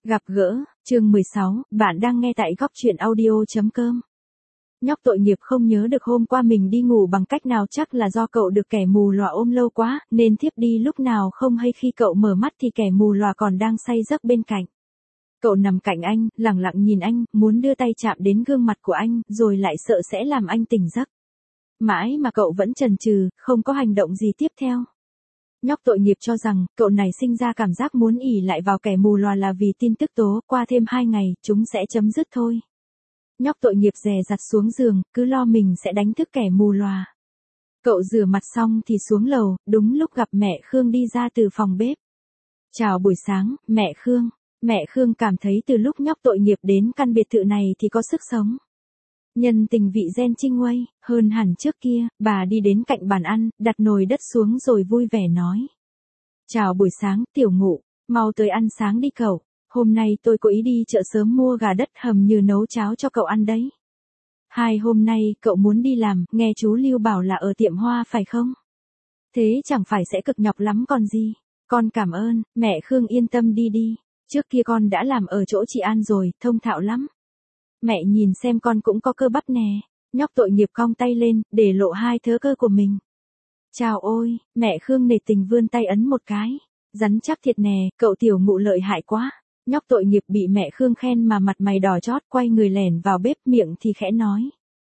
Gặp gỡ, chương 16, bạn đang nghe tại góc truyện audio.com. Nhóc tội nghiệp không nhớ được hôm qua mình đi ngủ bằng cách nào, chắc là do cậu được kẻ mù lòa ôm lâu quá, nên thiếp đi lúc nào không hay, khi cậu mở mắt thì kẻ mù lòa còn đang say giấc bên cạnh. Cậu nằm cạnh anh, lẳng lặng nhìn anh, muốn đưa tay chạm đến gương mặt của anh, rồi lại sợ sẽ làm anh tỉnh giấc. Mãi mà cậu vẫn chần chừ, không có hành động gì tiếp theo. Nhóc tội nghiệp cho rằng, cậu này sinh ra cảm giác muốn ỷ lại vào kẻ mù lòa là vì tin tức tố, qua thêm 2 ngày, chúng sẽ chấm dứt thôi. Nhóc tội nghiệp dè dặt xuống giường, cứ lo mình sẽ đánh thức kẻ mù lòa. Cậu rửa mặt xong thì xuống lầu, đúng lúc gặp mẹ Khương đi ra từ phòng bếp. Chào buổi sáng, mẹ Khương. Mẹ Khương cảm thấy từ lúc nhóc tội nghiệp đến căn biệt thự này thì có sức sống. Nhân tình vị gen trinh nguây, hơn hẳn trước kia, bà đi đến cạnh bàn ăn, đặt nồi đất xuống rồi vui vẻ nói. Chào buổi sáng, tiểu ngụ, mau tới ăn sáng đi cậu, hôm nay tôi có ý đi chợ sớm mua gà đất hầm như nấu cháo cho cậu ăn đấy. Hôm nay cậu muốn đi làm, nghe chú Lưu bảo là ở tiệm hoa phải không? Thế chẳng phải sẽ cực nhọc lắm còn gì. Con cảm ơn, mẹ Khương yên tâm đi đi, trước kia con đã làm ở chỗ chị An rồi, thông thạo lắm. Mẹ nhìn xem con cũng có cơ bắp nè. Nhóc tội nghiệp cong tay lên, để lộ 2 thớ cơ của mình. Chào ôi, mẹ Khương nể tình vươn tay ấn một cái. Rắn chắc thiệt nè, cậu tiểu ngụ lợi hại quá. Nhóc tội nghiệp bị mẹ Khương khen mà mặt mày đỏ chót, quay người lẻn vào bếp, miệng thì khẽ nói.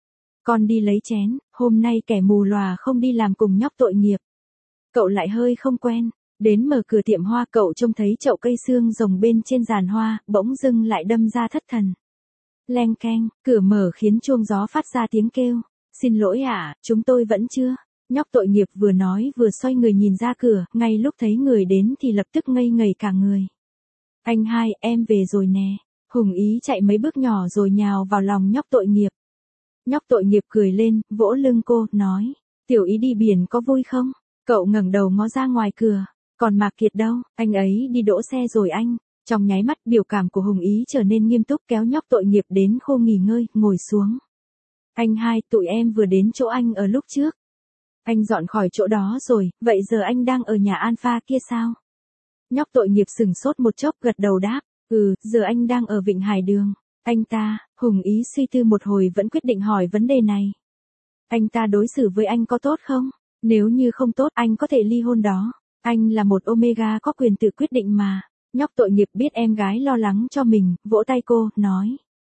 Con đi lấy chén, hôm nay kẻ mù lòa không đi làm cùng nhóc tội nghiệp. Cậu lại hơi không quen. Đến mở cửa tiệm hoa, cậu trông thấy chậu cây xương rồng bên trên giàn hoa, bỗng dưng lại đâm ra thất thần. Leng keng, cửa mở khiến chuông gió phát ra tiếng kêu. Xin lỗi ạ, chúng tôi vẫn chưa. Nhóc tội nghiệp vừa nói vừa xoay người nhìn ra cửa, ngay lúc thấy người đến thì lập tức ngây ngây cả người. Anh hai, em về rồi nè. Hùng Ý chạy mấy bước nhỏ rồi nhào vào lòng nhóc tội nghiệp. Nhóc tội nghiệp cười lên, vỗ lưng cô, nói. Tiểu Ý đi biển có vui không? Cậu ngẩng đầu ngó ra ngoài cửa. Còn Mạc Kiệt đâu, anh ấy đi đỗ xe rồi anh. Trong nháy mắt, biểu cảm của Hùng Ý trở nên nghiêm túc, kéo nhóc tội nghiệp đến khô nghỉ ngơi, ngồi xuống. Anh hai, tụi em vừa đến chỗ anh ở lúc trước. Anh dọn khỏi chỗ đó rồi, vậy giờ anh đang ở nhà Alpha kia sao? Nhóc tội nghiệp sửng sốt một chốc, gật đầu đáp. Giờ anh đang ở Vịnh Hải Đường. Anh ta, Hùng Ý suy tư một hồi vẫn quyết định hỏi vấn đề này. Anh ta đối xử với anh có tốt không? Nếu như không tốt, anh có thể ly hôn đó. Anh là một Omega có quyền tự quyết định mà. Nhóc tội nghiệp biết em gái lo lắng cho mình, vỗ tay cô, nói.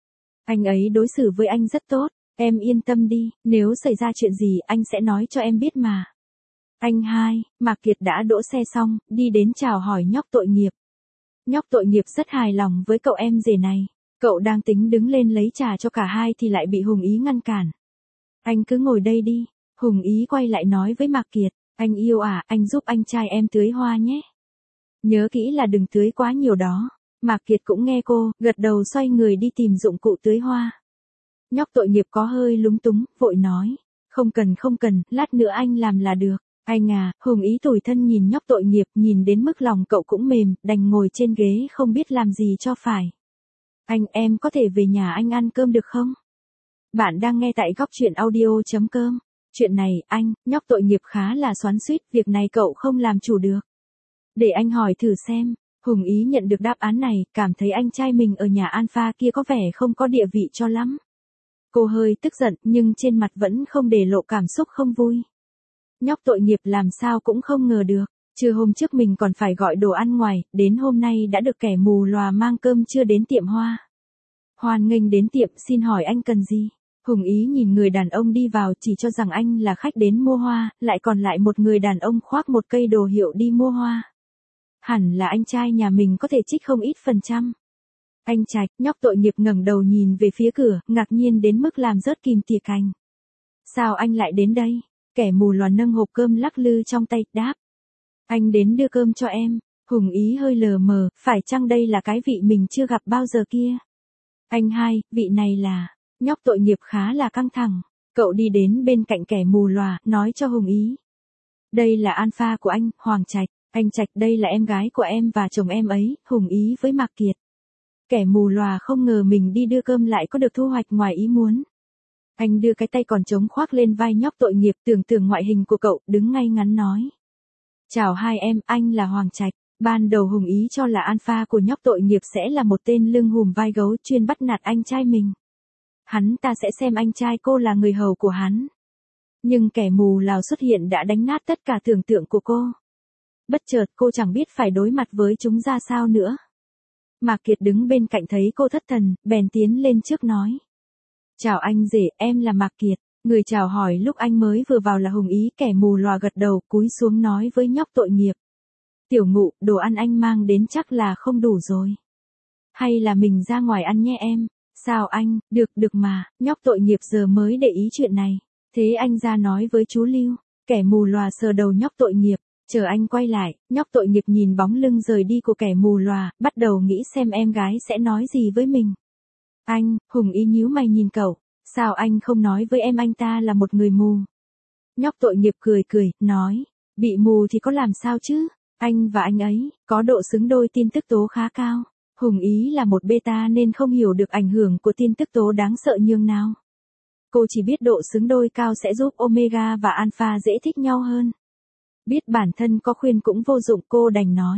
Anh ấy đối xử với anh rất tốt, em yên tâm đi, nếu xảy ra chuyện gì anh sẽ nói cho em biết mà. Anh hai, Mạc Kiệt đã đỗ xe xong, đi đến chào hỏi nhóc tội nghiệp. Nhóc tội nghiệp rất hài lòng với cậu em rể này. Cậu đang tính đứng lên lấy trà cho cả hai thì lại bị Hùng Ý ngăn cản. Anh cứ ngồi đây đi. Hùng Ý quay lại nói với Mạc Kiệt. Anh yêu à, anh giúp anh trai em tưới hoa nhé. Nhớ kỹ là đừng tưới quá nhiều đó. Mạc Kiệt cũng nghe cô, gật đầu xoay người đi tìm dụng cụ tưới hoa. Nhóc tội nghiệp có hơi lúng túng, vội nói. Không cần, lát nữa anh làm là được. Anh à, Hùng Ý tủi thân nhìn nhóc tội nghiệp, nhìn đến mức lòng cậu cũng mềm, đành ngồi trên ghế không biết làm gì cho phải. Anh, em có thể về nhà anh ăn cơm được không? Bạn đang nghe tại góc truyện audio.com. Chuyện này, anh, nhóc tội nghiệp khá là xoắn xuýt, việc này cậu không làm chủ được. Để anh hỏi thử xem. Hùng Ý nhận được đáp án này, cảm thấy anh trai mình ở nhà Alpha kia có vẻ không có địa vị cho lắm. Cô hơi tức giận, nhưng trên mặt vẫn không để lộ cảm xúc không vui. Nhóc tội nghiệp làm sao cũng không ngờ được, trưa hôm trước mình còn phải gọi đồ ăn ngoài, đến hôm nay đã được kẻ mù lòa mang cơm trưa đến tiệm hoa. Hoan nghênh đến tiệm, xin hỏi anh cần gì? Hùng Ý nhìn người đàn ông đi vào, chỉ cho rằng anh là khách đến mua hoa, lại còn lại một người đàn ông khoác một cây đồ hiệu đi mua hoa. Hẳn là anh trai nhà mình có thể trích không ít %. Anh Trạch, nhóc tội nghiệp ngẩng đầu nhìn về phía cửa, ngạc nhiên đến mức làm rớt kìm tỉa cành. Sao anh lại đến đây? Kẻ mù lòa nâng hộp cơm lắc lư trong tay, đáp. Anh đến đưa cơm cho em. Hùng Ý hơi lờ mờ, phải chăng đây là cái vị mình chưa gặp bao giờ kia? Anh hai, vị này là... Nhóc tội nghiệp khá là căng thẳng. Cậu đi đến bên cạnh kẻ mù lòa, nói cho Hùng Ý. Đây là Alpha của anh, Hoàng Trạch. Anh Trạch, đây là em gái của em và chồng em ấy, Hùng Ý với Mạc Kiệt. Kẻ mù lòa không ngờ mình đi đưa cơm lại có được thu hoạch ngoài ý muốn. Anh đưa cái tay còn trống khoác lên vai nhóc tội nghiệp, tưởng tượng ngoại hình của cậu, đứng ngay ngắn nói. Chào hai em, anh là Hoàng Trạch. Ban đầu Hùng Ý cho là alpha của nhóc tội nghiệp sẽ là một tên lưng hùm vai gấu chuyên bắt nạt anh trai mình. Hắn ta sẽ xem anh trai cô là người hầu của hắn. Nhưng kẻ mù Lào xuất hiện đã đánh nát tất cả tưởng tượng của cô. Bất chợt cô chẳng biết phải đối mặt với chúng ra sao nữa. Mạc Kiệt đứng bên cạnh thấy cô thất thần, bèn tiến lên trước nói. Chào anh rể, em là Mạc Kiệt. Người chào hỏi lúc anh mới vừa vào là Hùng Ý, kẻ mù lòa gật đầu cúi xuống nói với nhóc tội nghiệp. Tiểu Ngụ, đồ ăn anh mang đến chắc là không đủ rồi. Hay là mình ra ngoài ăn nhé em. Sao anh, được mà, nhóc tội nghiệp giờ mới để ý chuyện này. Thế anh ra nói với chú Lưu. Kẻ mù lòa sờ đầu nhóc tội nghiệp. Chờ anh quay lại, nhóc tội nghiệp nhìn bóng lưng rời đi của kẻ mù lòa, bắt đầu nghĩ xem em gái sẽ nói gì với mình. Anh, Hùng Ý nhíu mày nhìn cậu. Sao anh không nói với em anh ta là một người mù? Nhóc tội nghiệp cười, nói. Bị mù thì có làm sao chứ? Anh và anh ấy, có độ xứng đôi tin tức tố khá cao. Hùng Ý là một beta nên không hiểu được ảnh hưởng của tin tức tố đáng sợ nhường nào. Cô chỉ biết độ xứng đôi cao sẽ giúp Omega và Alpha dễ thích nhau hơn. Biết bản thân có khuyên cũng vô dụng, cô đành nói.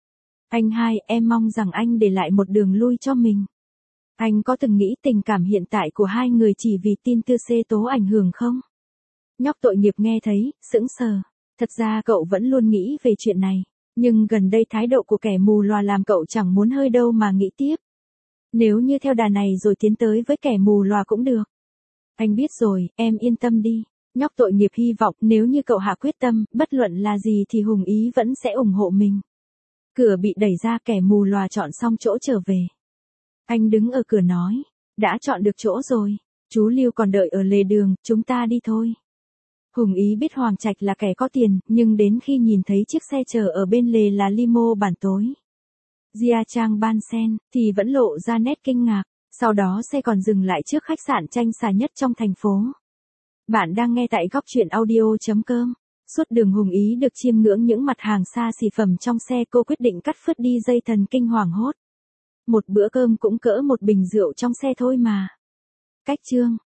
Anh hai, em mong rằng anh để lại một đường lui cho mình. Anh có từng nghĩ tình cảm hiện tại của hai người chỉ vì tin tư C tố ảnh hưởng không? Nhóc tội nghiệp nghe thấy, sững sờ. Thật ra cậu vẫn luôn nghĩ về chuyện này. Nhưng gần đây thái độ của kẻ mù lòa làm cậu chẳng muốn hơi đâu mà nghĩ tiếp. Nếu như theo đà này rồi tiến tới với kẻ mù lòa cũng được. Anh biết rồi, em yên tâm đi. Nhóc tội nghiệp hy vọng nếu như cậu hạ quyết tâm, bất luận là gì thì Hùng Ý vẫn sẽ ủng hộ mình. Cửa bị đẩy ra, kẻ mù lòa chọn xong chỗ trở về. Anh đứng ở cửa nói, đã chọn được chỗ rồi. Chú Lưu còn đợi ở lề đường, chúng ta đi thôi. Hùng Ý biết Hoàng Trạch là kẻ có tiền, nhưng đến khi nhìn thấy chiếc xe chờ ở bên lề là limo bản tối Gia Trang Ban Sen, thì vẫn lộ ra nét kinh ngạc. Sau đó xe còn dừng lại trước khách sạn tranh xa nhất trong thành phố. Bạn đang nghe tại góc truyện audio.com. Suốt đường Hùng Ý được chiêm ngưỡng những mặt hàng xa xỉ phẩm trong xe, cô quyết định cắt phứt đi dây thần kinh hoảng hốt. Một bữa cơm cũng cỡ một bình rượu trong xe thôi mà. Cách chương